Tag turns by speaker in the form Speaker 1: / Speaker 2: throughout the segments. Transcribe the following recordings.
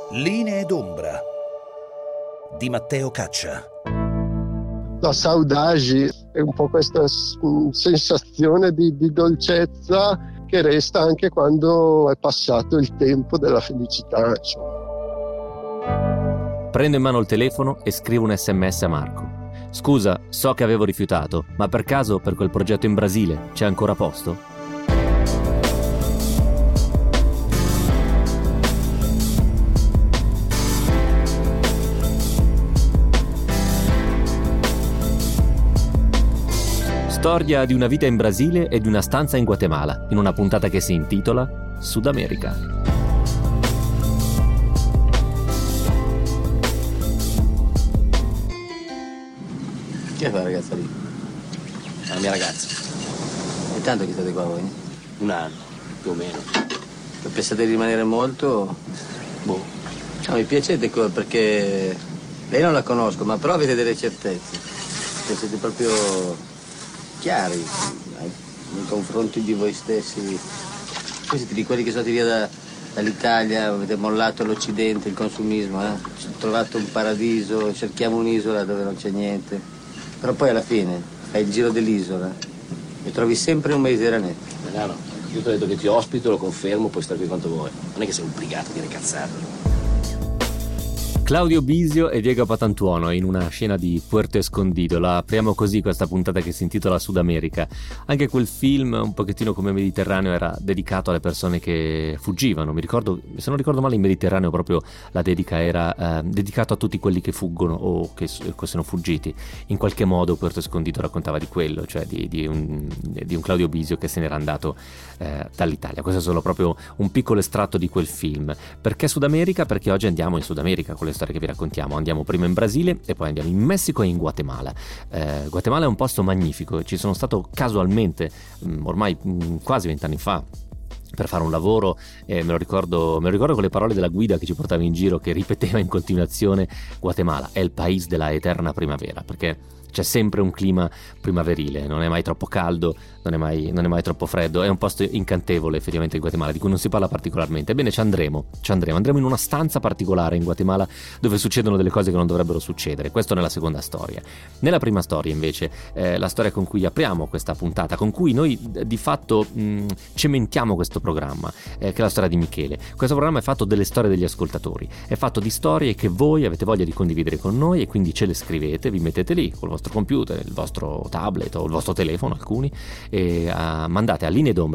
Speaker 1: Linee d'ombra di Matteo Caccia.
Speaker 2: La saudade è un po' questa sensazione di dolcezza che resta anche quando è passato il tempo della felicità.
Speaker 3: Prendo in mano il telefono e scrivo un SMS a Marco. Scusa, so che avevo rifiutato, ma per caso per quel progetto in Brasile c'è ancora posto? Storia di una vita in Brasile e di una stanza in Guatemala, in una puntata che si intitola Sud America.
Speaker 4: Chi è quella ragazza lì? La mia ragazza. E tanto che state qua voi?
Speaker 5: Un anno, più o meno.
Speaker 4: Pensate di rimanere molto?
Speaker 5: Boh.
Speaker 4: No, mi piacete perché lei non la conosco, ma però avete delle certezze. Siete proprio chiari nei confronti di voi stessi. Voi siete di quelli che sono andati via dall'Italia, avete mollato l'Occidente, il consumismo, Ci ho trovato un paradiso, cerchiamo un'isola dove non c'è niente. Però poi alla fine fai il giro dell'isola e trovi sempre un Mediterraneo.
Speaker 5: No, io ti ho detto che ti ospito, lo confermo, puoi stare qui quanto vuoi. Non è che sei obbligato a dire cazzate.
Speaker 3: Claudio Bisio e Diego Patantuono in una scena di Puerto Escondido. La apriamo così questa puntata che si intitola Sud America. Anche quel film, un pochettino come Mediterraneo, era dedicato alle persone che fuggivano. Mi ricordo, se non ricordo male, in Mediterraneo proprio la dedica era dedicato a tutti quelli che fuggono o che sono fuggiti. In qualche modo Puerto Escondido raccontava di quello, cioè di un Claudio Bisio che se n'era andato dall'Italia. Questo è solo proprio un piccolo estratto di quel film. Perché Sud America? Perché oggi andiamo in Sud America con le storie che vi raccontiamo. Andiamo prima in Brasile e poi andiamo in Messico e in Guatemala. Guatemala è un posto magnifico. Ci sono stato casualmente ormai quasi 20 anni fa per fare un lavoro, me lo ricordo con le parole della guida che ci portava in giro, che ripeteva in continuazione: Guatemala è il país della eterna primavera, perché c'è sempre un clima primaverile, non è mai troppo caldo, non è mai troppo freddo, è un posto incantevole effettivamente il Guatemala, di cui non si parla particolarmente. Ebbene andremo in una stanza particolare in Guatemala dove succedono delle cose che non dovrebbero succedere. Questo nella seconda storia. Nella prima storia invece, la storia con cui apriamo questa puntata, con cui noi di fatto cementiamo questo programma, che è la storia di Michele. Questo programma è fatto delle storie degli ascoltatori, è fatto di storie che voi avete voglia di condividere con noi e quindi ce le scrivete, vi mettete lì col vostro computer, il vostro tablet o il vostro telefono, alcuni, e mandate a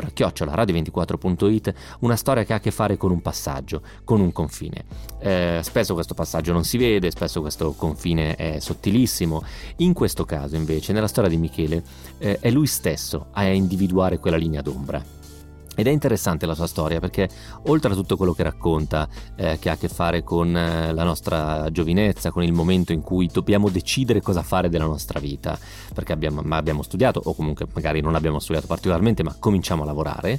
Speaker 3: lineedombra@radio24.it una storia che ha a che fare con un passaggio, con un confine. Spesso questo passaggio non si vede, spesso questo confine è sottilissimo. In questo caso invece, nella storia di Michele, è lui stesso a individuare quella linea d'ombra. Ed è interessante la sua storia perché, oltre a tutto quello che racconta, che ha a che fare con la nostra giovinezza, con il momento in cui dobbiamo decidere cosa fare della nostra vita, perché abbiamo studiato, o comunque magari non abbiamo studiato particolarmente, ma cominciamo a lavorare,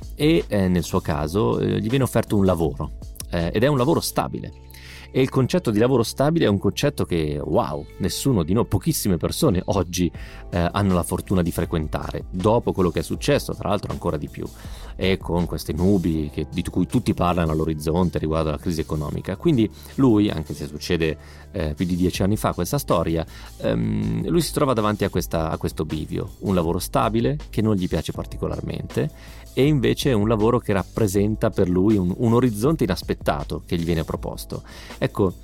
Speaker 3: e nel suo caso gli viene offerto un lavoro, ed è un lavoro stabile. E il concetto di lavoro stabile è un concetto che, wow, nessuno di noi, pochissime persone oggi hanno la fortuna di frequentare, dopo quello che è successo, tra l'altro ancora di più, e con queste nubi di cui tutti parlano all'orizzonte riguardo alla crisi economica. Quindi lui, anche se succede più di 10 anni fa questa storia, lui si trova davanti a questo bivio, un lavoro stabile che non gli piace particolarmente, e invece un lavoro che rappresenta per lui un orizzonte inaspettato che gli viene proposto. Ecco,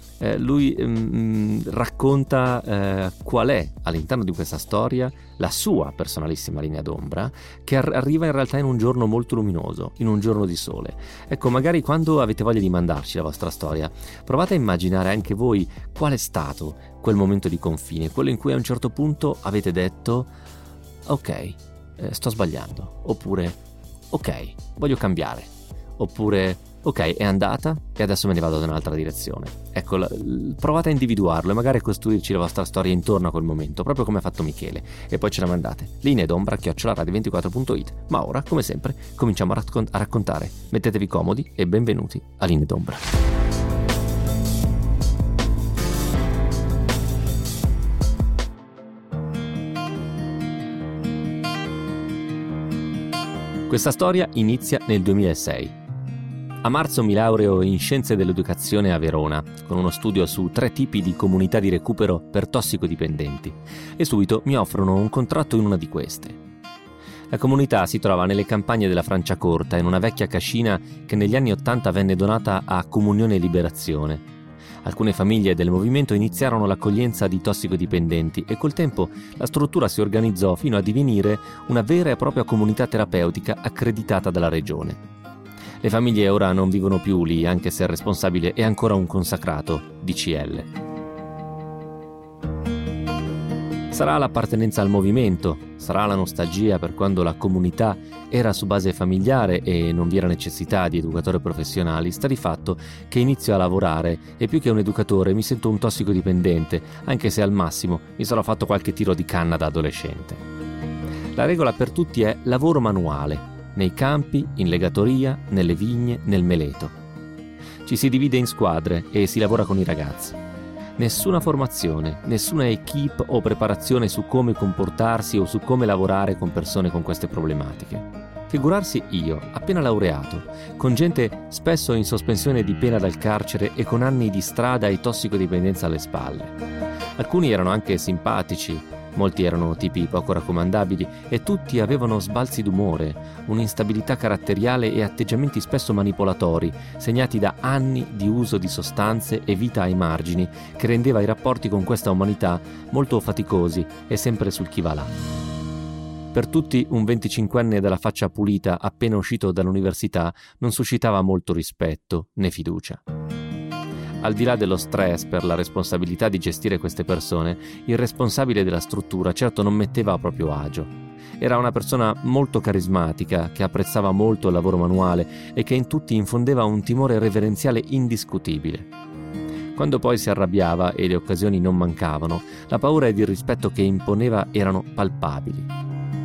Speaker 3: lui racconta qual è all'interno di questa storia la sua personalissima linea d'ombra, che arriva in realtà in un giorno molto luminoso, in un giorno di sole. Ecco, magari quando avete voglia di mandarci la vostra storia, provate a immaginare anche voi qual è stato quel momento di confine, quello in cui a un certo punto avete detto: ok, sto sbagliando, oppure ok, voglio cambiare, oppure ok, è andata e adesso me ne vado da un'altra direzione. Ecco, provate a individuarlo e magari a costruirci la vostra storia intorno a quel momento, proprio come ha fatto Michele, e poi ce la mandate. lineedombra@radio24.it. Ma ora, come sempre, cominciamo a raccontare. Mettetevi comodi e benvenuti a Linee d'Ombra. Questa storia inizia nel 2006. A marzo mi laureo in Scienze dell'Educazione a Verona, con uno studio su 3 tipi di comunità di recupero per tossicodipendenti, e subito mi offrono un contratto in una di queste. La comunità si trova nelle campagne della Franciacorta, in una vecchia cascina che negli anni '80 venne donata a Comunione e Liberazione. Alcune famiglie del movimento iniziarono l'accoglienza di tossicodipendenti e col tempo la struttura si organizzò fino a divenire una vera e propria comunità terapeutica accreditata dalla regione. Le famiglie ora non vivono più lì, anche se il responsabile è ancora un consacrato DCL. Sarà l'appartenenza al movimento, sarà la nostalgia per quando la comunità era su base familiare e non vi era necessità di educatori professionali, sta di fatto che inizio a lavorare e più che un educatore mi sento un tossicodipendente, anche se al massimo mi sarò fatto qualche tiro di canna da adolescente. La regola per tutti è lavoro manuale, nei campi, in legatoria, nelle vigne, nel meleto. Ci si divide in squadre e si lavora con i ragazzi. Nessuna formazione, nessuna equipe o preparazione su come comportarsi o su come lavorare con persone con queste problematiche. Figurarsi io, appena laureato, con gente spesso in sospensione di pena dal carcere e con anni di strada e tossicodipendenza alle spalle. Alcuni erano anche simpatici, molti erano tipi poco raccomandabili e tutti avevano sbalzi d'umore, un'instabilità caratteriale e atteggiamenti spesso manipolatori, segnati da anni di uso di sostanze e vita ai margini, che rendeva i rapporti con questa umanità molto faticosi e sempre sul chi va là. Per tutti un 25enne dalla faccia pulita appena uscito dall'università non suscitava molto rispetto né fiducia. Al di là dello stress per la responsabilità di gestire queste persone, il responsabile della struttura certo non metteva a proprio agio. Era una persona molto carismatica, che apprezzava molto il lavoro manuale e che in tutti infondeva un timore reverenziale indiscutibile. Quando poi si arrabbiava, e le occasioni non mancavano, la paura ed il rispetto che imponeva erano palpabili.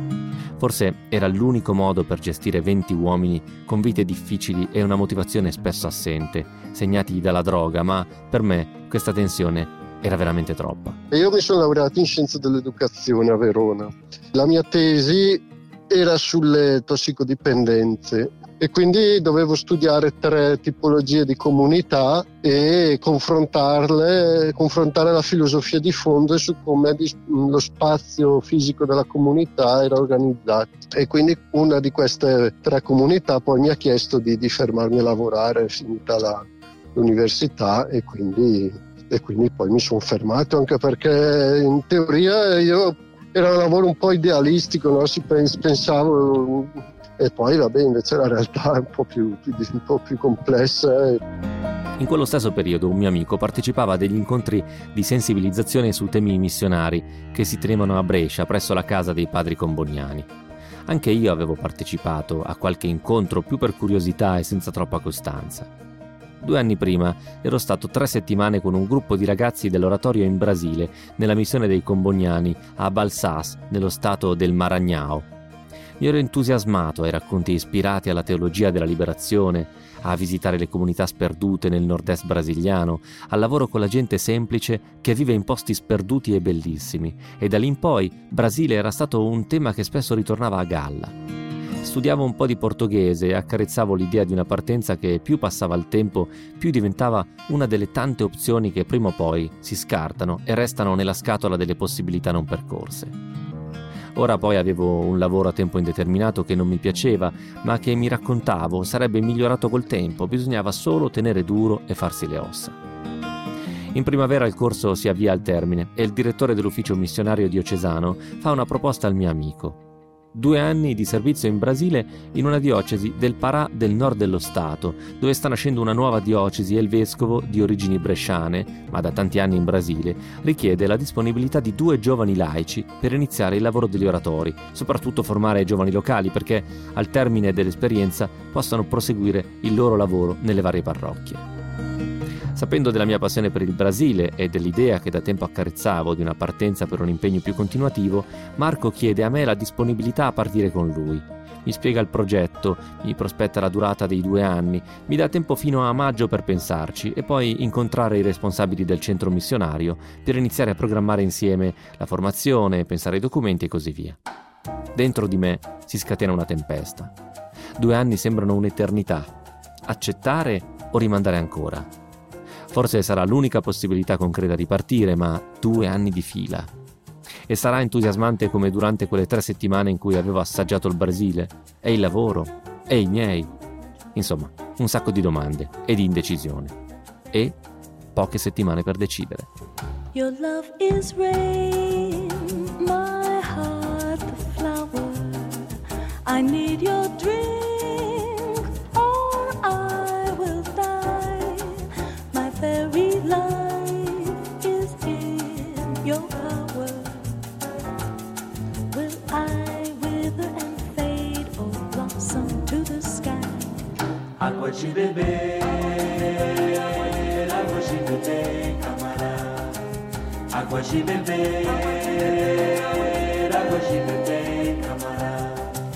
Speaker 3: Forse era l'unico modo per gestire 20 uomini con vite difficili e una motivazione spesso assente, segnati dalla droga, ma per me questa tensione era veramente troppa.
Speaker 2: Io mi sono laureato in Scienze dell'Educazione a Verona. La mia tesi era sulle tossicodipendenze e quindi dovevo studiare 3 tipologie di comunità e confrontare la filosofia di fondo su come lo spazio fisico della comunità era organizzato. E quindi una di queste 3 comunità poi mi ha chiesto di fermarmi a lavorare finita l'università e quindi poi mi sono fermato, anche perché in teoria era un lavoro un po' idealistico, no? Pensavo. E poi invece la realtà è un po' più complessa.
Speaker 3: In quello stesso periodo un mio amico partecipava a degli incontri di sensibilizzazione su temi missionari che si tenevano a Brescia presso la casa dei padri comboniani. Anche io avevo partecipato a qualche incontro più per curiosità e senza troppa costanza. 2 anni prima ero stato 3 settimane con un gruppo di ragazzi dell'oratorio in Brasile, nella missione dei comboniani a Balsas, nello stato del Maranhão. Mi ero entusiasmato ai racconti ispirati alla teologia della liberazione, a visitare le comunità sperdute nel nord-est brasiliano, al lavoro con la gente semplice che vive in posti sperduti e bellissimi, e da lì in poi Brasile era stato un tema che spesso ritornava a galla. Studiavo un po' di portoghese e accarezzavo l'idea di una partenza che più passava il tempo, più diventava una delle tante opzioni che prima o poi si scartano e restano nella scatola delle possibilità non percorse. Ora poi avevo un lavoro a tempo indeterminato che non mi piaceva, ma che mi raccontavo sarebbe migliorato col tempo, bisognava solo tenere duro e farsi le ossa. In primavera il corso si avvia al termine e il direttore dell'ufficio missionario diocesano fa una proposta al mio amico. 2 anni di servizio in Brasile in una diocesi del Pará del nord dello Stato, dove sta nascendo una nuova diocesi e il vescovo, di origini bresciane, ma da tanti anni in Brasile, richiede la disponibilità di 2 giovani laici per iniziare il lavoro degli oratori, soprattutto formare i giovani locali perché al termine dell'esperienza possano proseguire il loro lavoro nelle varie parrocchie. Sapendo della mia passione per il Brasile e dell'idea che da tempo accarezzavo di una partenza per un impegno più continuativo, Marco chiede a me la disponibilità a partire con lui. Mi spiega il progetto, mi prospetta la durata dei 2 anni, mi dà tempo fino a maggio per pensarci e poi incontrare i responsabili del centro missionario per iniziare a programmare insieme la formazione, pensare ai documenti e così via. Dentro di me si scatena una tempesta. 2 anni sembrano un'eternità. Accettare o rimandare ancora? Forse sarà l'unica possibilità concreta di partire, ma 2 anni di fila. E sarà entusiasmante come durante quelle 3 settimane in cui avevo assaggiato il Brasile, e il lavoro, e i miei. Insomma, un sacco di domande e di indecisione. E poche settimane per decidere.
Speaker 6: Your love is rain, my heart the flower. I need your drink or I will die. My very life is in your power. Will I wither and fade or blossom to the sky?
Speaker 7: Água de beber, água de beber, camarada. Água de beber, água de beber, camarada.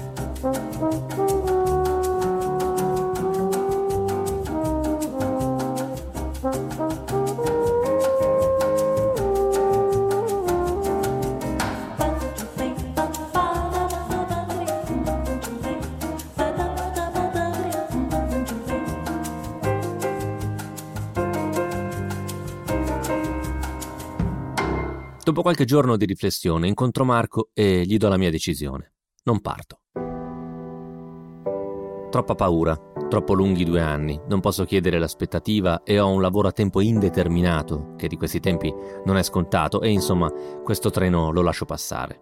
Speaker 3: Dopo qualche giorno di riflessione incontro Marco e gli do la mia decisione. Non parto. Troppa paura, troppo lunghi 2 anni, non posso chiedere l'aspettativa e ho un lavoro a tempo indeterminato, che di questi tempi non è scontato, e insomma questo treno lo lascio passare.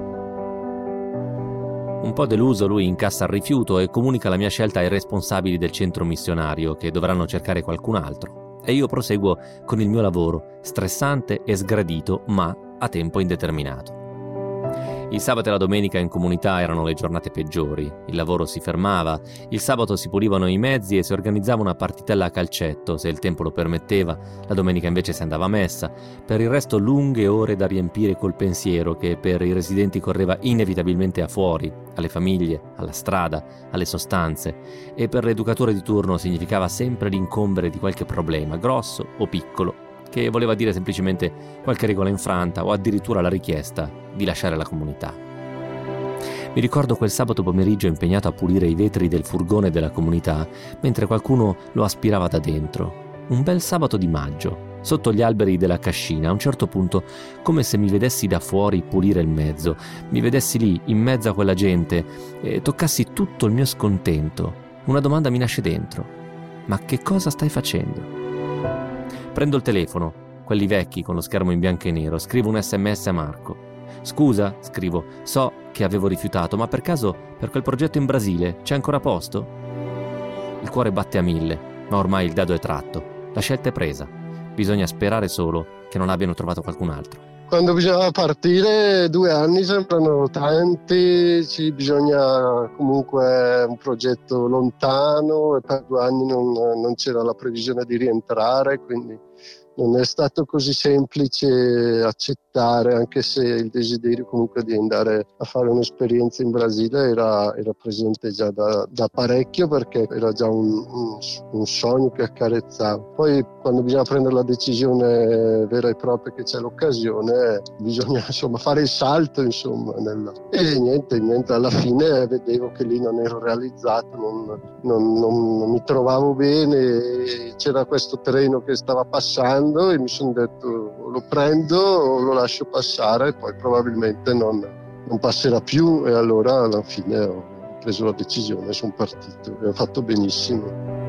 Speaker 3: Un po' deluso lui incassa il rifiuto e comunica la mia scelta ai responsabili del centro missionario, che dovranno cercare qualcun altro. E io proseguo con il mio lavoro, stressante e sgradito, ma a tempo indeterminato. Il sabato e la domenica in comunità erano le giornate peggiori, il lavoro si fermava, il sabato si pulivano i mezzi e si organizzava una partitella a calcetto, se il tempo lo permetteva, la domenica invece si andava a messa, per il resto lunghe ore da riempire col pensiero che per i residenti correva inevitabilmente a fuori, alle famiglie, alla strada, alle sostanze, e per l'educatore di turno significava sempre l'incombere di qualche problema, grosso o piccolo, che voleva dire semplicemente qualche regola infranta o addirittura la richiesta di lasciare la comunità. Mi ricordo quel sabato pomeriggio impegnato a pulire i vetri del furgone della comunità mentre qualcuno lo aspirava da dentro. Un bel sabato di maggio, sotto gli alberi della cascina, a un certo punto, come se mi vedessi da fuori pulire il mezzo, mi vedessi lì in mezzo a quella gente e toccassi tutto il mio scontento. Una domanda mi nasce dentro: ma che cosa stai facendo? Prendo il telefono, quelli vecchi con lo schermo in bianco e nero, scrivo un SMS a Marco. Scusa, scrivo, so che avevo rifiutato, ma per caso per quel progetto in Brasile c'è ancora posto? Il cuore batte a 1000, ma ormai il dado è tratto, la scelta è presa, bisogna sperare solo che non abbiano trovato qualcun altro.
Speaker 2: Quando bisognava partire 2 anni sembrano tanti, bisogna comunque un progetto lontano e per 2 anni non c'era la previsione di rientrare, quindi non è stato così semplice accettare, anche se il desiderio comunque di andare a fare un'esperienza in Brasile era presente già da parecchio, perché era già un sogno che accarezzavo. Poi quando bisogna prendere la decisione vera e propria, che c'è l'occasione, bisogna fare il salto e niente, alla fine vedevo che lì non ero realizzato, non mi trovavo bene, c'era questo treno che stava passando e mi sono detto lo prendo o lo lascio passare, poi probabilmente non passerà più, e allora alla fine ho preso la decisione, sono partito e ho fatto benissimo.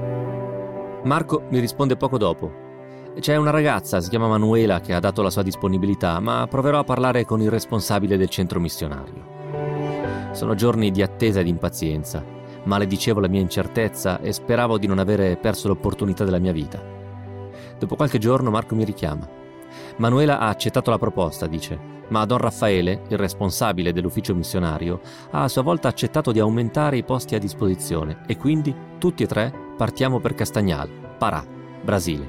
Speaker 3: Marco mi risponde poco dopo. C'è una ragazza, si chiama Manuela, che ha dato la sua disponibilità, ma proverò a parlare con il responsabile del centro missionario. Sono giorni di attesa e di impazienza, maledicevo la mia incertezza e speravo di non avere perso l'opportunità della mia vita. Dopo qualche giorno Marco mi richiama. Manuela ha accettato la proposta, dice, ma Don Raffaele, il responsabile dell'ufficio missionario, ha a sua volta accettato di aumentare i posti a disposizione e quindi tutti e 3 partiamo per Castagnal, Pará, Brasile.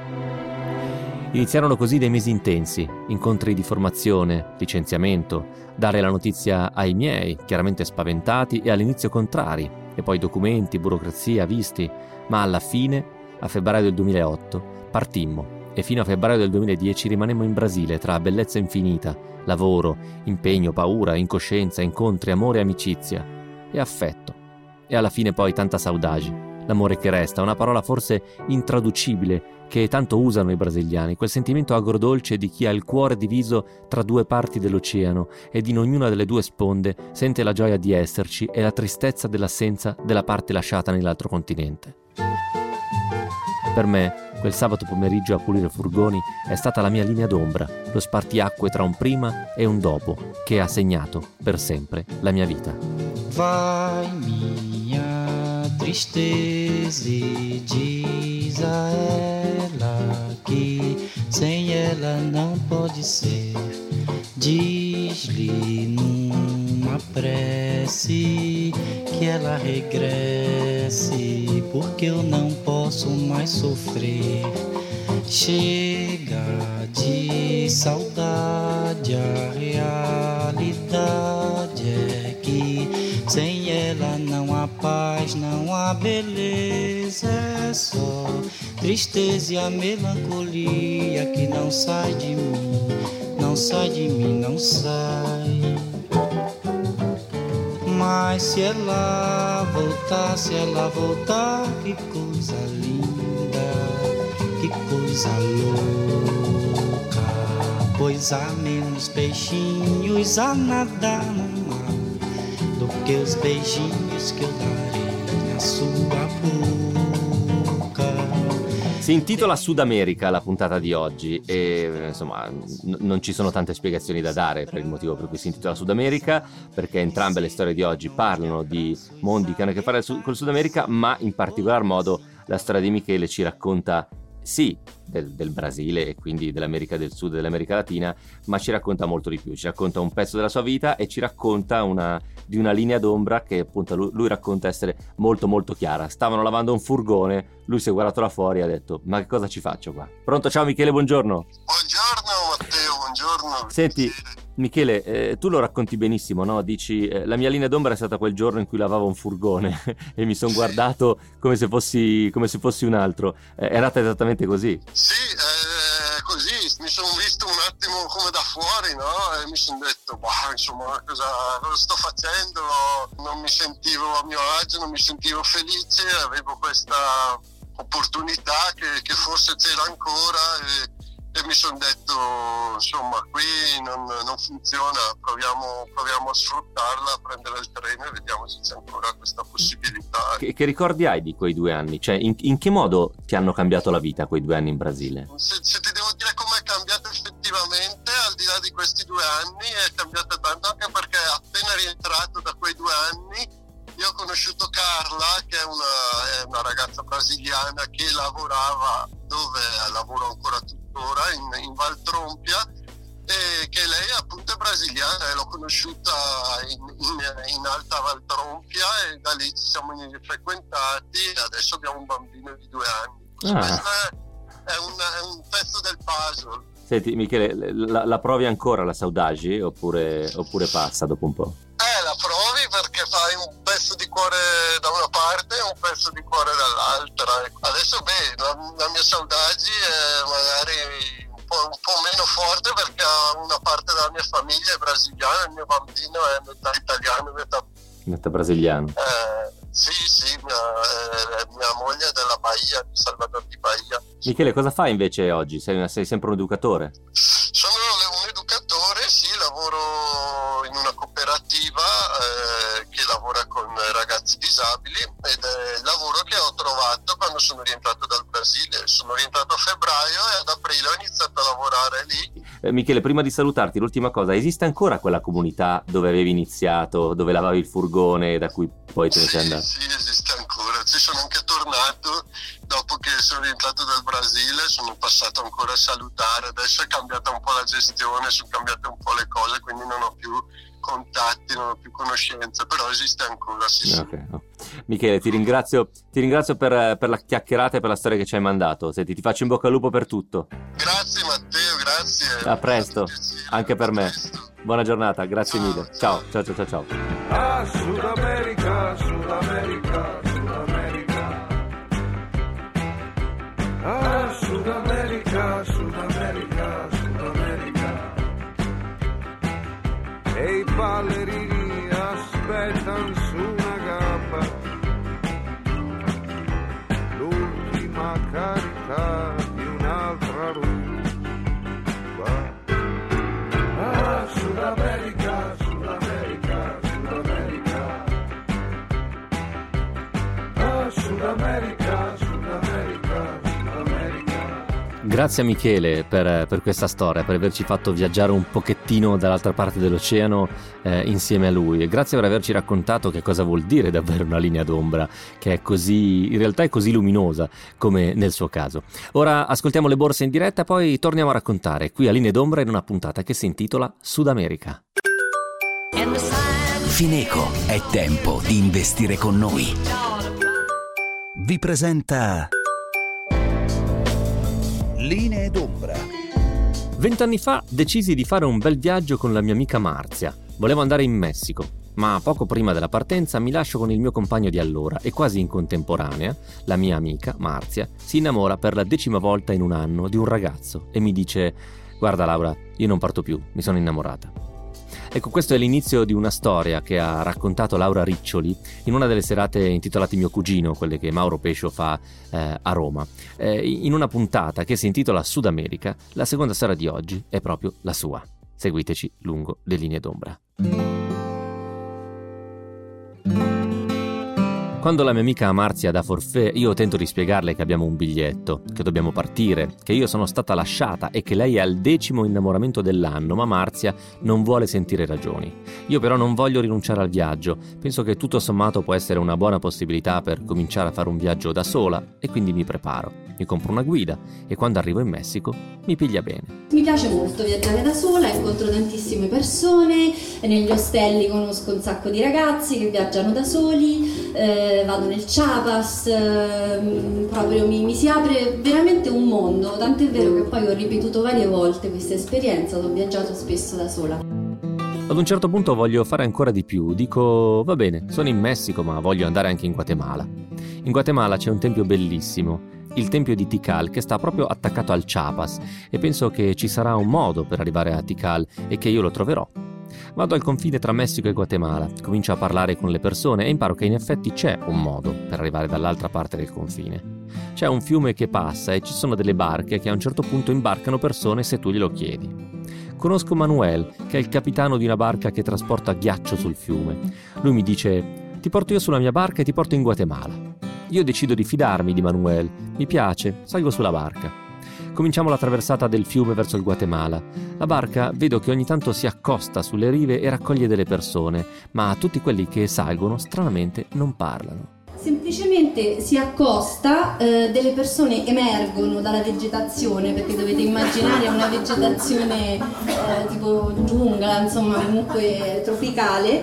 Speaker 3: Iniziarono così dei mesi intensi, incontri di formazione, licenziamento, dare la notizia ai miei, chiaramente spaventati e all'inizio contrari, e poi documenti, burocrazia, visti, ma alla fine, a febbraio del 2008, partimmo e fino a febbraio del 2010 rimanemmo in Brasile tra bellezza infinita, lavoro, impegno, paura, incoscienza, incontri, amore, amicizia e affetto. E alla fine poi tanta saudade, l'amore che resta, una parola forse intraducibile che tanto usano i brasiliani, quel sentimento agrodolce di chi ha il cuore diviso tra due parti dell'oceano ed in ognuna delle due sponde sente la gioia di esserci e la tristezza dell'assenza della parte lasciata nell'altro continente. Per me, quel sabato pomeriggio a pulire furgoni è stata la mia linea d'ombra, lo spartiacque tra un prima e un dopo che ha segnato per sempre la mia vita.
Speaker 8: Vai minha tristeza e diz a ela que sem ela não pode ser. Diz-lhe numa prece que ela regresse, porque eu não posso mais sofrer. Chega de saudade, a realidade é que sem ela não há paz, não há beleza, é só tristeza e a melancolia que não sai de mim, não sai de mim, não sai. Mas se ela voltar, que coisa linda, que coisa louca, pois há menos peixinhos a nadar no mar do que os beijinhos que eu darei na sua boca.
Speaker 3: Si intitola Sud America la puntata di oggi e insomma non ci sono tante spiegazioni da dare per il motivo per cui si intitola Sud America, perché entrambe le storie di oggi parlano di mondi che hanno a che fare col Sud America, ma in particolar modo la storia di Michele ci racconta sì del Brasile e quindi dell'America del Sud e dell'America Latina, ma ci racconta molto di più, ci racconta un pezzo della sua vita e ci racconta di una linea d'ombra che appunto lui racconta essere molto molto chiara. Stavano lavando un furgone, lui si è guardato là fuori e ha detto: ma che cosa ci faccio qua? Pronto, ciao Michele, buongiorno.
Speaker 2: Buongiorno Matteo, buongiorno.
Speaker 3: Senti Michele, tu lo racconti benissimo, no? Dici la mia linea d'ombra è stata quel giorno in cui lavavo un furgone e mi sono guardato come se fossi un altro. È andata esattamente così.
Speaker 2: Sì, così mi sono visto un attimo come da fuori, no? E mi sono detto, insomma, cosa sto facendo? Non mi sentivo a mio agio, non mi sentivo felice, avevo questa opportunità che forse c'era ancora e mi sono detto, insomma, qui non funziona, proviamo a sfruttarla, a prendere il treno e vediamo se c'è ancora questa possibilità.
Speaker 3: Che ricordi hai di quei 2 anni? Cioè, in che modo ti hanno cambiato la vita quei 2 anni in Brasile?
Speaker 2: Se ti devo dire com'è cambiata effettivamente, al di là di questi 2 anni, è cambiata tanto anche perché appena rientrato da quei 2 anni io ho conosciuto Carla, che è una ragazza brasiliana che lavorava dove lavoro ancora tuttora, in Val Trompia, e che lei appunto è brasiliana e l'ho conosciuta in Alta Val Trompia e da lì ci siamo frequentati e adesso abbiamo un bambino di 2 anni. Questo è un pezzo del puzzle.
Speaker 3: Senti Michele, la provi ancora la saudade oppure passa dopo un po'?
Speaker 2: La provi perché fai un pezzo di cuore da una parte e un pezzo di cuore dall'altra. Adesso la mia saudade è magari un po' meno forte perché una parte della mia famiglia è brasiliana, il mio bambino è metà italiano,
Speaker 3: metà brasiliano.
Speaker 2: Sì, mia moglie è della Bahia, di Salvador di Bahia.
Speaker 3: Michele, cosa fai invece oggi? Sei sempre un educatore?
Speaker 2: Sono un educatore, sì, lavoro in una cooperativa che lavora con ragazzi disabili ed è il lavoro che ho trovato quando sono rientrato dal Brasile. Sono rientrato a febbraio e ad aprile ho iniziato a lavorare lì.
Speaker 3: Michele, prima di salutarti, l'ultima cosa, esiste ancora quella comunità dove avevi iniziato, dove lavavi il furgone, da cui poi te ne sei andato?
Speaker 2: Sì, esiste ancora. Ci sono anche tornato dopo che sono rientrato dal Brasile, sono passato ancora a salutare. Adesso è cambiata un po' la gestione, sono cambiate un po' le cose, quindi non ho più contatti, non ho più conoscenze, però esiste ancora, sì.
Speaker 3: Okay. Michele, ti ringrazio per la chiacchierata e per la storia che ci hai mandato. Senti, ti faccio in bocca al lupo per tutto.
Speaker 2: Grazie Matteo, grazie.
Speaker 3: A presto, anche per me. Buona giornata, grazie mille. Ciao.
Speaker 7: Ah, Sud America, Sud America, Sud America. Ah, Sud America, Sud America, Sud America. E i ballerini aspettano su una gamba.
Speaker 9: cerca di un'altra ruba. Ah, Sud America, Sud America, Sud America. Ah, Sud America, Sud America, Sud America.
Speaker 3: Grazie a Michele per questa storia, per averci fatto viaggiare un pochettino dall'altra parte dell'oceano insieme a lui, e grazie per averci raccontato che cosa vuol dire davvero una linea d'ombra che è così, in realtà è così luminosa come nel suo caso. Ora ascoltiamo le borse in diretta e poi torniamo a raccontare qui a Linee d'Ombra in una puntata che si intitola Sud America.
Speaker 10: Fineco, è tempo di investire con noi. Vi presenta
Speaker 1: Linee d'Ombra.
Speaker 3: 20 anni fa decisi di fare un bel viaggio con la mia amica Marzia. Volevo andare in Messico, ma poco prima della partenza mi lascio con il mio compagno di allora e quasi in contemporanea la mia amica Marzia si innamora per la 10ª volta in un anno di un ragazzo e mi dice: guarda Laura, io non parto più, mi sono innamorata. Ecco, questo è l'inizio di una storia che ha raccontato Laura Riccioli in una delle serate intitolate Mio Cugino, quelle che Mauro Pescio fa a Roma. In una puntata che si intitola Sud America, la seconda storia di oggi è proprio la sua. Seguiteci lungo le linee d'ombra. Quando la mia amica Marzia dà forfait, io tento di spiegarle che abbiamo un biglietto, che dobbiamo partire, che io sono stata lasciata e che lei è al 10° innamoramento dell'anno, ma Marzia non vuole sentire ragioni. Io però non voglio rinunciare al viaggio, penso che tutto sommato può essere una buona possibilità per cominciare a fare un viaggio da sola e quindi mi preparo. Mi compro una guida e quando arrivo in Messico mi piglia bene.
Speaker 11: Mi piace molto viaggiare da sola, incontro tantissime persone, negli ostelli conosco un sacco di ragazzi che viaggiano da soli, vado nel Chiapas, proprio mi si apre veramente un mondo, tant'è vero che poi ho ripetuto varie volte questa esperienza, ho viaggiato spesso da sola.
Speaker 3: Ad un certo punto voglio fare ancora di più, dico va bene, sono in Messico ma voglio andare anche in Guatemala. In Guatemala c'è un tempio bellissimo, il tempio di Tikal, che sta proprio attaccato al Chiapas e penso che ci sarà un modo per arrivare a Tikal e che io lo troverò. Vado al confine tra Messico e Guatemala, comincio a parlare con le persone e imparo che in effetti c'è un modo per arrivare dall'altra parte del confine. C'è un fiume che passa e ci sono delle barche che a un certo punto imbarcano persone se tu glielo chiedi. Conosco Manuel, che è il capitano di una barca che trasporta ghiaccio sul fiume. Lui mi dice: ti porto io sulla mia barca e ti porto in Guatemala. Io decido di fidarmi di Manuel, mi piace, salgo sulla barca. Cominciamo la traversata del fiume verso il Guatemala. La barca vedo che ogni tanto si accosta sulle rive e raccoglie delle persone, ma tutti quelli che salgono stranamente non parlano.
Speaker 11: Semplicemente si accosta, delle persone emergono dalla vegetazione, perché dovete immaginare una vegetazione tipo giungla, insomma comunque tropicale,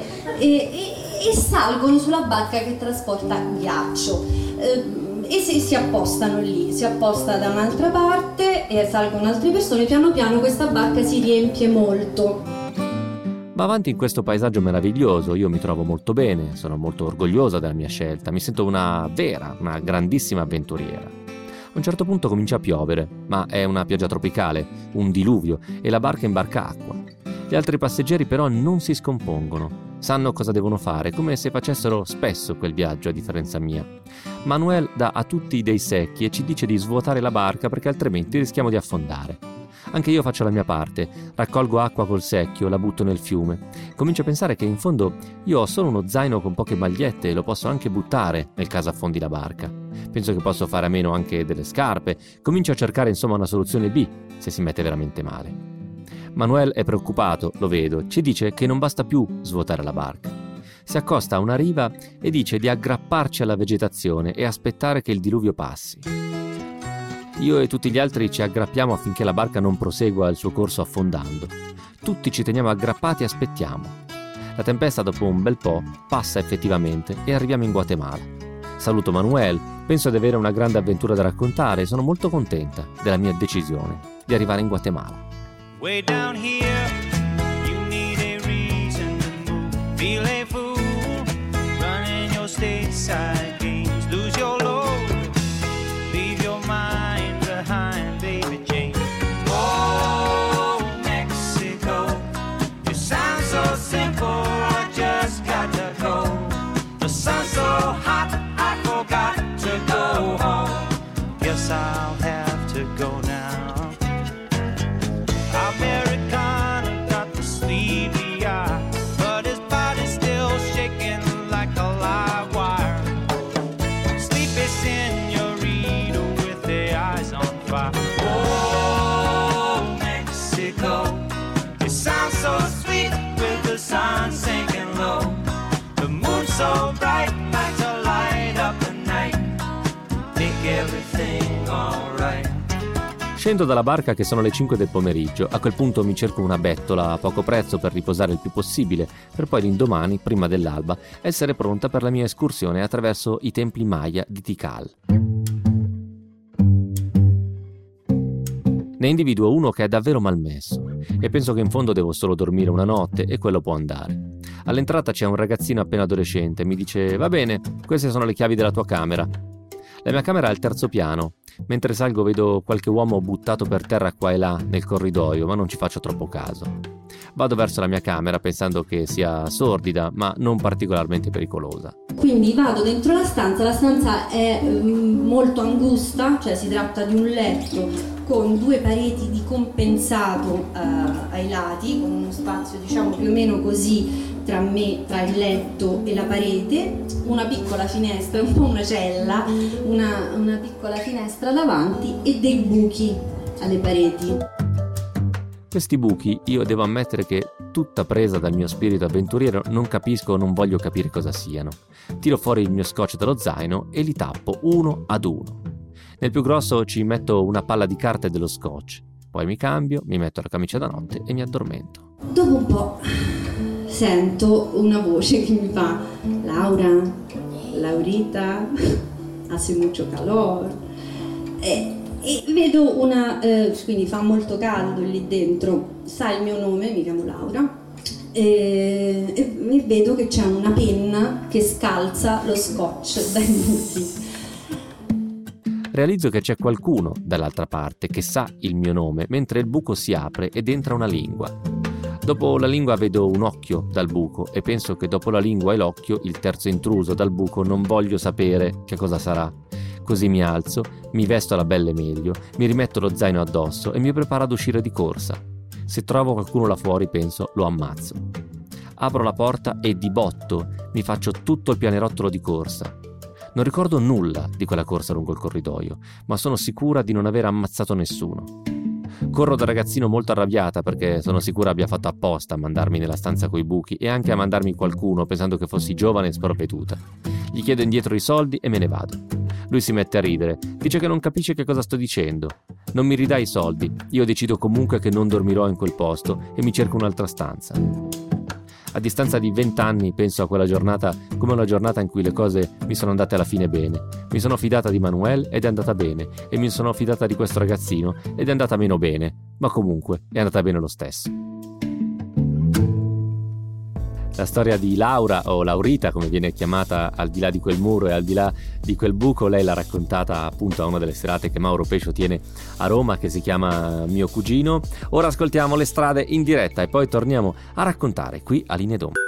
Speaker 11: e salgono sulla barca che trasporta ghiaccio e si appostano lì, si apposta da un'altra parte e salgono altre persone, piano piano questa barca si riempie molto.
Speaker 3: Va avanti in questo paesaggio meraviglioso, io mi trovo molto bene, sono molto orgogliosa della mia scelta, mi sento una grandissima avventuriera. A un certo punto comincia a piovere, ma è una pioggia tropicale, un diluvio, e la barca imbarca acqua. Gli altri passeggeri però non si scompongono, sanno cosa devono fare, come se facessero spesso quel viaggio a differenza mia. Manuel dà a tutti dei secchi e ci dice di svuotare la barca perché altrimenti rischiamo di affondare. Anche io faccio la mia parte, raccolgo acqua col secchio, la butto nel fiume. Comincio a pensare che in fondo io ho solo uno zaino con poche magliette e lo posso anche buttare nel caso affondi la barca. Penso che posso fare a meno anche delle scarpe, comincio a cercare insomma una soluzione B se si mette veramente male. Manuel è preoccupato, lo vedo, ci dice che non basta più svuotare la barca. Si accosta a una riva e dice di aggrapparci alla vegetazione e aspettare che il diluvio passi. Io e tutti gli altri ci aggrappiamo affinché la barca non prosegua il suo corso affondando. Tutti ci teniamo aggrappati e aspettiamo. La tempesta dopo un bel po' passa effettivamente e arriviamo in Guatemala. Saluto Manuel, penso di avere una grande avventura da raccontare e sono molto contenta della mia decisione di arrivare in Guatemala.
Speaker 8: Way down here, you need a reason to move. Feel a fool, running your stateside games. Lose your load, leave your mind behind, baby Jane. Oh, Mexico, you sound so simple, I just got to go. The sun's so hot, I forgot to go home. Yes, I I'll have to go now. Americana got the sleepy eye, but his body's still shaking like a live wire. Sleepy senorita with their eyes on fire. Oh, Mexico, it sounds so sweet with the sun sinking low. The moon so bright, like to light up the night. Make everything alright.
Speaker 3: Scendo dalla barca che sono le 5 del pomeriggio, a quel punto mi cerco una bettola a poco prezzo per riposare il più possibile, per poi l'indomani, prima dell'alba, essere pronta per la mia escursione attraverso i templi Maya di Tikal. Ne individuo uno che è davvero malmesso e penso che in fondo devo solo dormire una notte e quello può andare. All'entrata c'è un ragazzino appena adolescente, mi dice «Va bene, queste sono le chiavi della tua camera». La mia camera è al terzo piano. Mentre salgo vedo qualche uomo buttato per terra qua e là nel corridoio, ma non ci faccio troppo caso. Vado verso la mia camera pensando che sia sordida, ma non particolarmente pericolosa.
Speaker 11: Quindi vado dentro la stanza è molto angusta, cioè si tratta di un letto con 2 pareti di compensato ai lati, con uno spazio diciamo più o meno così tra il letto e la parete, una piccola finestra, un po' una cella, una piccola finestra davanti e dei buchi alle pareti.
Speaker 3: Questi buchi, io devo ammettere che, tutta presa dal mio spirito avventuriero, non capisco o non voglio capire cosa siano. Tiro fuori il mio scotch dallo zaino e li tappo uno ad uno. Nel più grosso ci metto una palla di carta e dello scotch. Poi mi cambio, mi metto la camicia da notte e mi addormento.
Speaker 11: Dopo un po' sento una voce che mi fa Laura, Laurita, hace mucho calor. E vedo quindi fa molto caldo lì dentro, sa il mio nome, mi chiamo Laura, e vedo che c'è una penna che scalza lo scotch dai buchi.
Speaker 3: Realizzo che c'è qualcuno dall'altra parte che sa il mio nome, mentre il buco si apre ed entra una lingua. Dopo la lingua vedo un occhio dal buco e penso che dopo la lingua e l'occhio, il terzo intruso dal buco, non voglio sapere che cosa sarà. Così mi alzo, mi vesto alla belle meglio, mi rimetto lo zaino addosso e mi preparo ad uscire di corsa. Se trovo qualcuno là fuori, penso, lo ammazzo. Apro la porta e di botto mi faccio tutto il pianerottolo di corsa. Non ricordo nulla di quella corsa lungo il corridoio, ma sono sicura di non aver ammazzato nessuno. Corro da ragazzino molto arrabbiata perché sono sicura abbia fatto apposta a mandarmi nella stanza coi buchi e anche a mandarmi qualcuno pensando che fossi giovane e sprovveduta. Gli chiedo indietro i soldi e me ne vado. Lui si mette a ridere, dice che non capisce che cosa sto dicendo. Non mi ridà i soldi, io decido comunque che non dormirò in quel posto e mi cerco un'altra stanza. A distanza di 20 anni penso a quella giornata come una giornata in cui le cose mi sono andate alla fine bene. Mi sono fidata di Manuel ed è andata bene, e mi sono fidata di questo ragazzino ed è andata meno bene, ma comunque è andata bene lo stesso. La storia di Laura, o Laurita come viene chiamata al di là di quel muro e al di là di quel buco, lei l'ha raccontata appunto a una delle serate che Mauro Pescio tiene a Roma, che si chiama Mio Cugino. Ora ascoltiamo Le strade in diretta e poi torniamo a raccontare qui a Linee d'Ombra.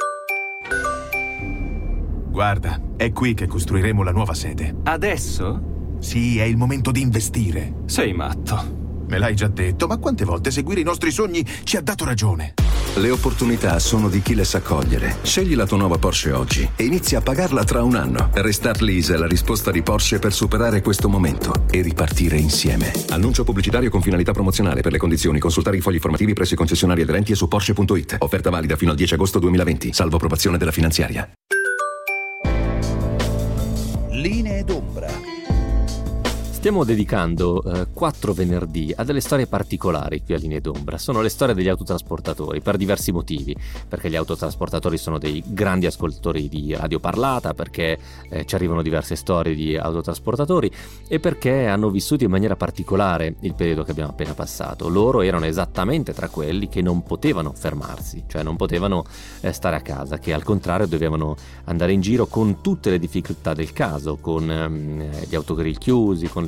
Speaker 12: Guarda, è qui che costruiremo la nuova sede.
Speaker 13: Adesso?
Speaker 12: Sì, è il momento di investire.
Speaker 13: Sei matto.
Speaker 12: Me l'hai già detto, ma quante volte seguire i nostri sogni ci ha dato ragione?
Speaker 14: Le opportunità sono di chi le sa cogliere. Scegli la tua nuova Porsche oggi e inizia a pagarla tra un anno. Restart Lease è la risposta di Porsche per superare questo momento e ripartire insieme. Annuncio pubblicitario con finalità promozionale. Per le condizioni consultare i fogli informativi presso i concessionari aderenti e su Porsche.it. Offerta valida fino al 10 agosto 2020, salvo approvazione della finanziaria.
Speaker 1: Linee d'Ombra.
Speaker 3: Stiamo dedicando 4 venerdì a delle storie particolari qui a Linee d'Ombra. Sono le storie degli autotrasportatori per diversi motivi, perché gli autotrasportatori sono dei grandi ascoltatori di radio parlata, perché ci arrivano diverse storie di autotrasportatori e perché hanno vissuto in maniera particolare il periodo che abbiamo appena passato. Loro erano esattamente tra quelli che non potevano fermarsi, cioè non potevano stare a casa, che al contrario dovevano andare in giro con tutte le difficoltà del caso, con gli autogrill chiusi, con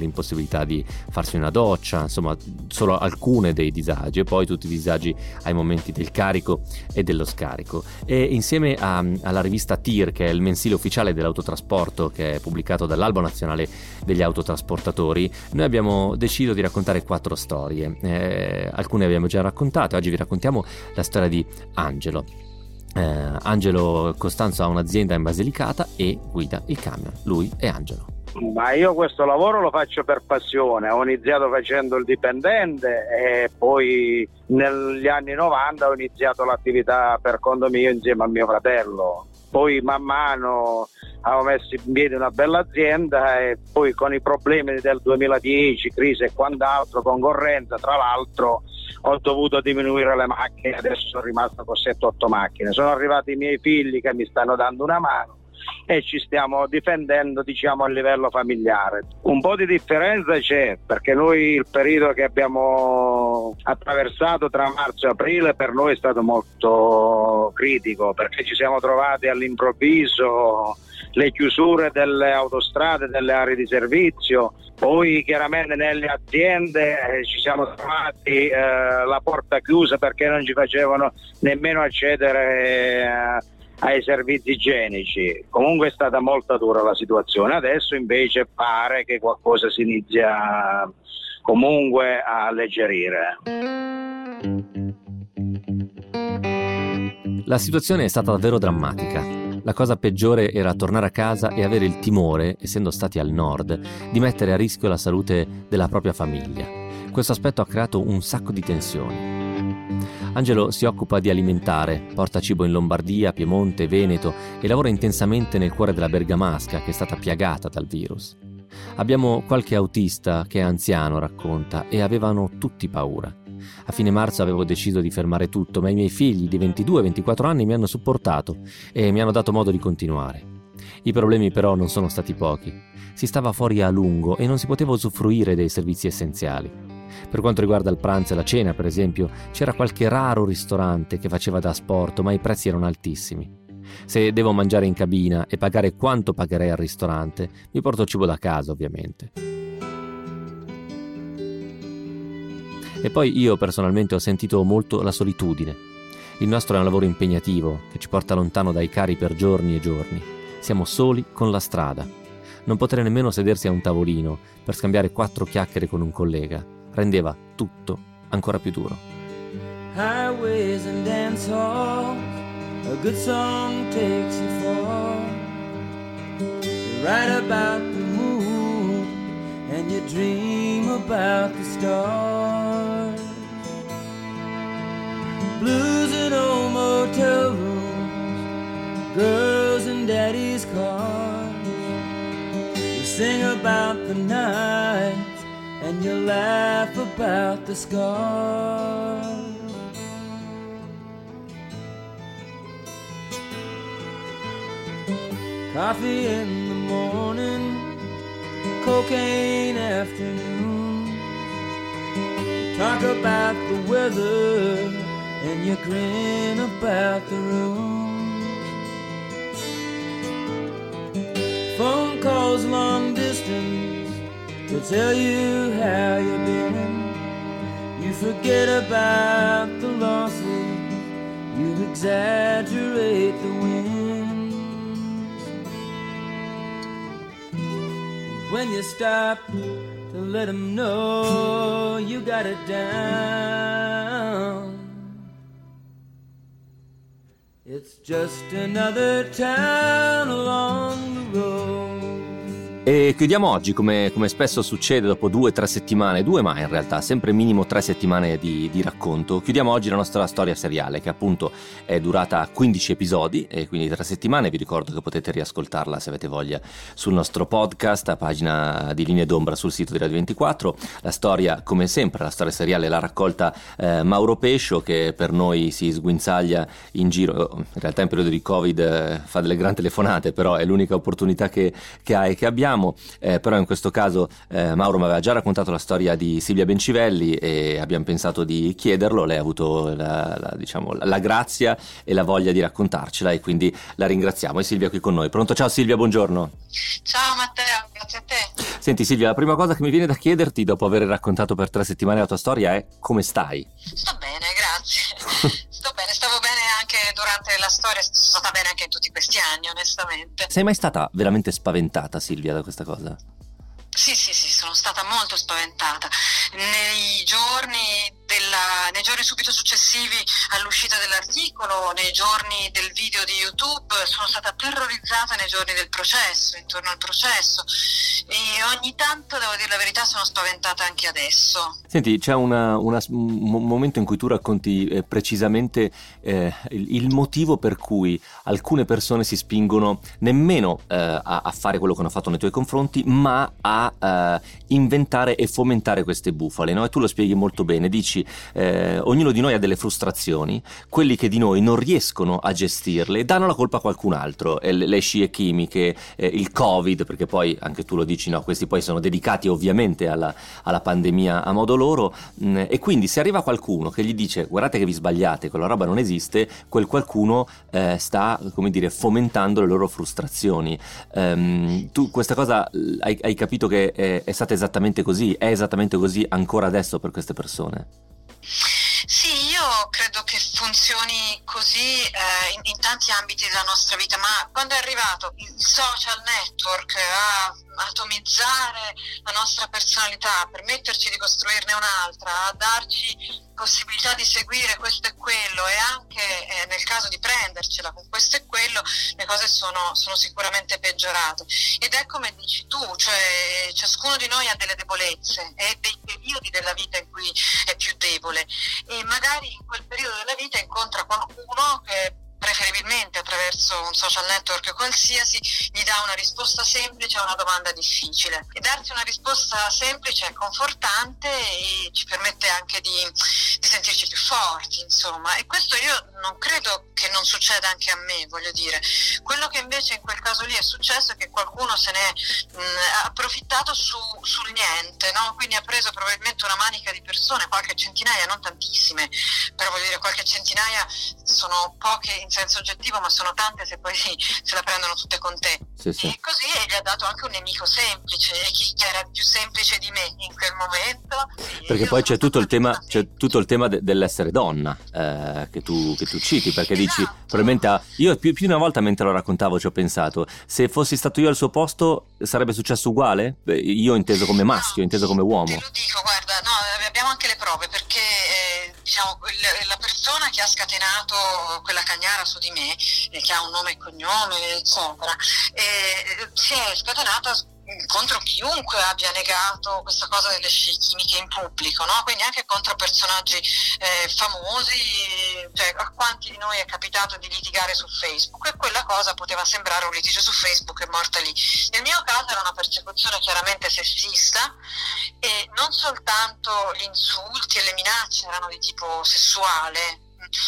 Speaker 3: l'impossibilità di farsi una doccia, insomma solo alcune dei disagi, e poi tutti i disagi ai momenti del carico e dello scarico. E insieme alla rivista TIR, che è il mensile ufficiale dell'autotrasporto, che è pubblicato dall'Albo Nazionale degli Autotrasportatori, noi abbiamo deciso di raccontare 4 storie. Alcune abbiamo già raccontate, oggi vi raccontiamo la storia di Angelo. Angelo Costanzo ha un'azienda in Basilicata e guida il camion. Lui è Angelo.
Speaker 13: Ma io questo lavoro lo faccio per passione. Ho iniziato facendo il dipendente e poi negli anni 90 ho iniziato l'attività per conto mio insieme a mio fratello. Poi man mano avevo messo in piedi una bella azienda e poi con i problemi del 2010, crisi e quant'altro, concorrenza, tra l'altro ho dovuto diminuire le macchine, adesso sono rimasto con 7-8 macchine. Sono arrivati i miei figli che mi stanno dando una mano e ci stiamo difendendo, diciamo, a livello familiare. Un po' di differenza c'è, perché noi il periodo che abbiamo attraversato tra marzo e aprile per noi è stato molto critico, perché ci siamo trovati all'improvviso le chiusure delle autostrade, delle aree di servizio, poi chiaramente nelle aziende ci siamo trovati la porta chiusa perché non ci facevano nemmeno accedere ai servizi igienici. Comunque è stata molto dura la situazione. Adesso invece pare che qualcosa si inizia comunque a alleggerire.
Speaker 3: La situazione è stata davvero drammatica. La cosa peggiore era tornare a casa e avere il timore, essendo stati al nord, di mettere a rischio la salute della propria famiglia. Questo aspetto ha creato un sacco di tensioni. Angelo si occupa di alimentare, porta cibo in Lombardia, Piemonte, Veneto e lavora intensamente nel cuore della Bergamasca, che è stata piagata dal virus. Abbiamo qualche autista che è anziano, racconta, e avevano tutti paura. A fine marzo avevo deciso di fermare tutto, ma i miei figli di 22 e 24 anni mi hanno supportato e mi hanno dato modo di continuare. I problemi però non sono stati pochi. Si stava fuori a lungo e non si poteva usufruire dei servizi essenziali. Per quanto riguarda il pranzo e la cena, per esempio, c'era qualche raro ristorante che faceva da asporto, ma i prezzi erano altissimi. Se devo mangiare in cabina e pagare quanto pagherei al ristorante, mi porto cibo da casa, ovviamente. E poi io personalmente ho sentito molto la solitudine. Il nostro è un lavoro impegnativo che ci porta lontano dai cari per giorni e giorni. Siamo soli con la strada. Non poter nemmeno sedersi a un tavolino per scambiare 4 chiacchiere con un collega rendeva tutto ancora più duro.
Speaker 15: Highways and dance halls, a good song takes you far. You write about the moon and you dream about the stars. Blues in old motel rooms, girls in daddy's cars. You sing about the nights and you laugh about the scars. Coffee in the morning, cocaine afternoon. Talk about the weather and you grin about the room. Phone calls long distance to tell you how you've been. You forget about the losses, you exaggerate the wins. When you stop to let them know you got it down, it's just another town along the road.
Speaker 3: E chiudiamo oggi, come spesso succede, dopo 2-3 settimane, 2 ma in realtà sempre minimo 3 settimane di racconto, chiudiamo oggi la nostra storia seriale, che appunto è durata 15 episodi e quindi 3 settimane. Vi ricordo che potete riascoltarla se avete voglia sul nostro podcast, a pagina di Linee d'Ombra sul sito di Radio 24. La storia, come sempre, la storia seriale l'ha raccolta Mauro Pescio, che per noi si sguinzaglia in giro, in realtà in periodo di Covid fa delle gran telefonate, però è l'unica opportunità che ha e che abbiamo. Però in questo caso Mauro mi aveva già raccontato la storia di Silvia Bencivelli e abbiamo pensato di chiederlo. Lei ha avuto la grazia e la voglia di raccontarcela e quindi la ringraziamo. E Silvia qui con noi. Pronto? Ciao Silvia, buongiorno.
Speaker 16: Ciao Matteo. Grazie a te.
Speaker 3: Senti Silvia, la prima cosa che mi viene da chiederti dopo aver raccontato per 3 settimane la tua storia è come stai?
Speaker 16: Sto bene, grazie. Sto bene, stavo bene anche durante la storia, sono stata bene anche in tutti questi anni, onestamente.
Speaker 3: Sei mai stata veramente spaventata, Silvia, da questa cosa?
Speaker 16: Sì, sono stata molto spaventata. Nei giorni subito successivi all'uscita dell'articolo, nei giorni del video di YouTube, sono stata terrorizzata nei giorni del processo, intorno al processo, e ogni tanto, devo dire la verità, sono spaventata anche adesso.
Speaker 3: Senti, c'è un momento in cui tu racconti precisamente il motivo per cui alcune persone si spingono nemmeno a fare quello che hanno fatto nei tuoi confronti, ma a inventare e fomentare queste bufale, no? E tu lo spieghi molto bene, dici ognuno di noi ha delle frustrazioni, quelli che di noi non riescono a gestirle danno la colpa a qualcun altro, le scie chimiche, il Covid, perché poi anche tu lo dici, no, questi poi sono dedicati ovviamente alla pandemia a modo loro, e quindi se arriva qualcuno che gli dice guardate che vi sbagliate, quella roba non esiste, quel qualcuno sta, come dire, fomentando le loro frustrazioni. Tu questa cosa hai capito che è stata esattamente così, è esattamente così ancora adesso per queste persone?
Speaker 16: Sì, io credo che funzioni così in tanti ambiti della nostra vita, ma quando è arrivato il social network a atomizzare la nostra personalità, a permetterci di costruirne un'altra, a darci possibilità di seguire questo e quello, e anche nel caso di prendercela con questo e quello, le cose sono sicuramente peggiorate. Ed è come dici tu, cioè ciascuno di noi ha delle debolezze e dei periodi della vita in cui è più debole, e magari in quel periodo della vita incontra qualcuno che preferibilmente attraverso un social network qualsiasi gli dà una risposta semplice a una domanda difficile, e darsi una risposta semplice è confortante e ci permette anche di sentirci più forti, insomma. E questo io non credo che non succeda anche a me, voglio dire. Quello che invece in quel caso lì è successo è che qualcuno se ne ha approfittato sul niente, no? Quindi ha preso probabilmente una manica di persone, qualche centinaia, non tantissime, però voglio dire, qualche centinaia sono poche in senso oggettivo, ma sono tante se poi se la prendono tutte con te.
Speaker 3: Sì.
Speaker 16: E così gli ha dato anche un nemico semplice, e chi era più semplice di me in quel momento.
Speaker 3: Perché poi c'è tutto il tema dell'essere donna, che tu citi, perché dici probabilmente io più una volta mentre lo raccontavo ci ho pensato, se fossi stato io al suo posto sarebbe successo uguale? Io inteso come maschio, inteso come uomo.
Speaker 16: Te lo dico, guarda, no, abbiamo anche le prove, perché diciamo la persona che ha scatenato quella cagnara su di me, che ha un nome e cognome eccetera, si è scatenata contro chiunque abbia negato questa cosa delle scie chimiche in pubblico, no? Quindi anche contro personaggi famosi, cioè a quanti di noi è capitato di litigare su Facebook, e quella cosa poteva sembrare un litigio su Facebook e morta lì. Nel mio caso era una persecuzione chiaramente sessista, e non soltanto gli insulti e le minacce erano di tipo sessuale,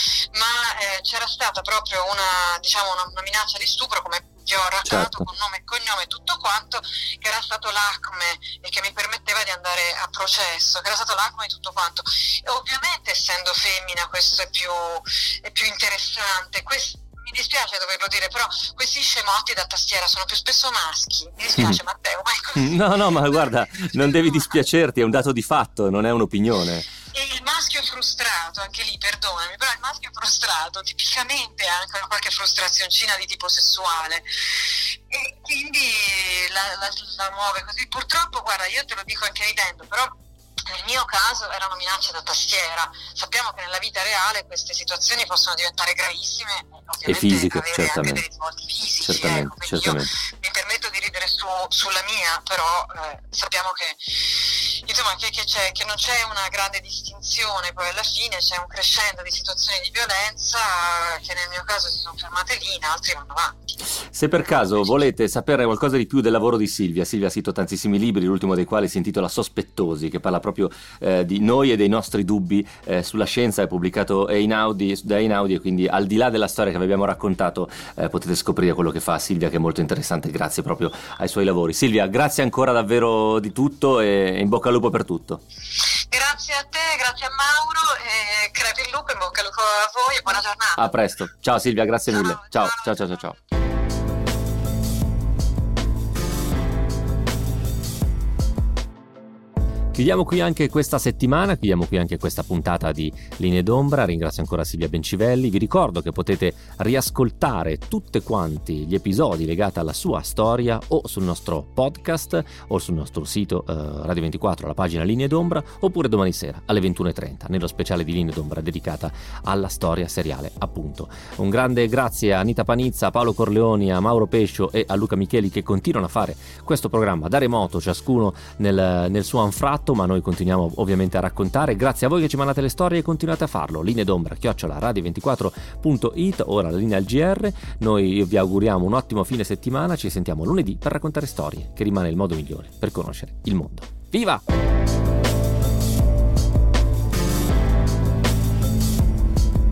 Speaker 16: ma c'era stata proprio una minaccia di stupro, come vi ho raccontato, con nome e cognome e tutto quanto, che era stato l'acme e che mi permetteva di andare a processo, che era stato l'acme di tutto quanto. E ovviamente, essendo femmina, questo è più interessante. Mi dispiace doverlo dire, però questi scemotti da tastiera sono più spesso maschi. Mi dispiace, Matteo, ma è così.
Speaker 3: No, ma guarda, non devi dispiacerti, è un dato di fatto, non è un'opinione.
Speaker 16: E il maschio frustrato, anche lì, perdonami, però il maschio frustrato tipicamente ha anche qualche frustrazioncina di tipo sessuale, e quindi la muove così. Purtroppo, guarda, io te lo dico anche ridendo, però nel mio caso erano minacce da tastiera. Sappiamo che nella vita reale queste situazioni possono diventare gravissime,
Speaker 3: e fisiche,
Speaker 16: avere
Speaker 3: certamente.
Speaker 16: anche dei risvolti fisici.
Speaker 3: Certamente,
Speaker 16: Ecco,
Speaker 3: certamente.
Speaker 16: Io mi permetto di ridere sulla mia, però sappiamo che insomma che non c'è una grande distinzione, poi alla fine c'è un crescendo di situazioni di violenza che nel mio caso si sono fermate lì, in altri vanno avanti.
Speaker 3: Se per caso volete sapere qualcosa di più del lavoro di Silvia ha scritto tantissimi libri, l'ultimo dei quali si intitola Sospettosi, che parla proprio di noi e dei nostri dubbi sulla scienza, è pubblicato da Einaudi, e quindi al di là della storia che vi abbiamo raccontato potete scoprire quello che fa Silvia, che è molto interessante grazie proprio ai suoi lavori. Silvia, grazie ancora davvero di tutto, e in bocca al lupo per tutto.
Speaker 16: Grazie a te, grazie a Mauro, e crepi il lupo, in bocca al lupo a voi e buona giornata.
Speaker 3: A presto, ciao Silvia, grazie mille, ciao. Chiudiamo qui anche questa settimana, chiudiamo qui anche questa puntata di Linee d'Ombra. Ringrazio ancora Silvia Bencivelli. Vi ricordo che potete riascoltare tutti quanti gli episodi legati alla sua storia o sul nostro podcast o sul nostro sito Radio 24, alla pagina Linee d'Ombra, oppure domani sera alle 21:30 nello speciale di Linee d'Ombra dedicata alla storia seriale, appunto. Un grande grazie a Anita Panizza, a Paolo Corleoni, a Mauro Pescio e a Luca Micheli, che continuano a fare questo programma da remoto, ciascuno nel suo anfratto, ma noi continuiamo ovviamente a raccontare. Grazie a voi che ci mandate le storie e continuate a farlo. Linee d'Ombra @radio24.it, ora la linea al GR. Noi vi auguriamo un ottimo fine settimana, ci sentiamo lunedì per raccontare storie, che rimane il modo migliore per conoscere il mondo. Viva!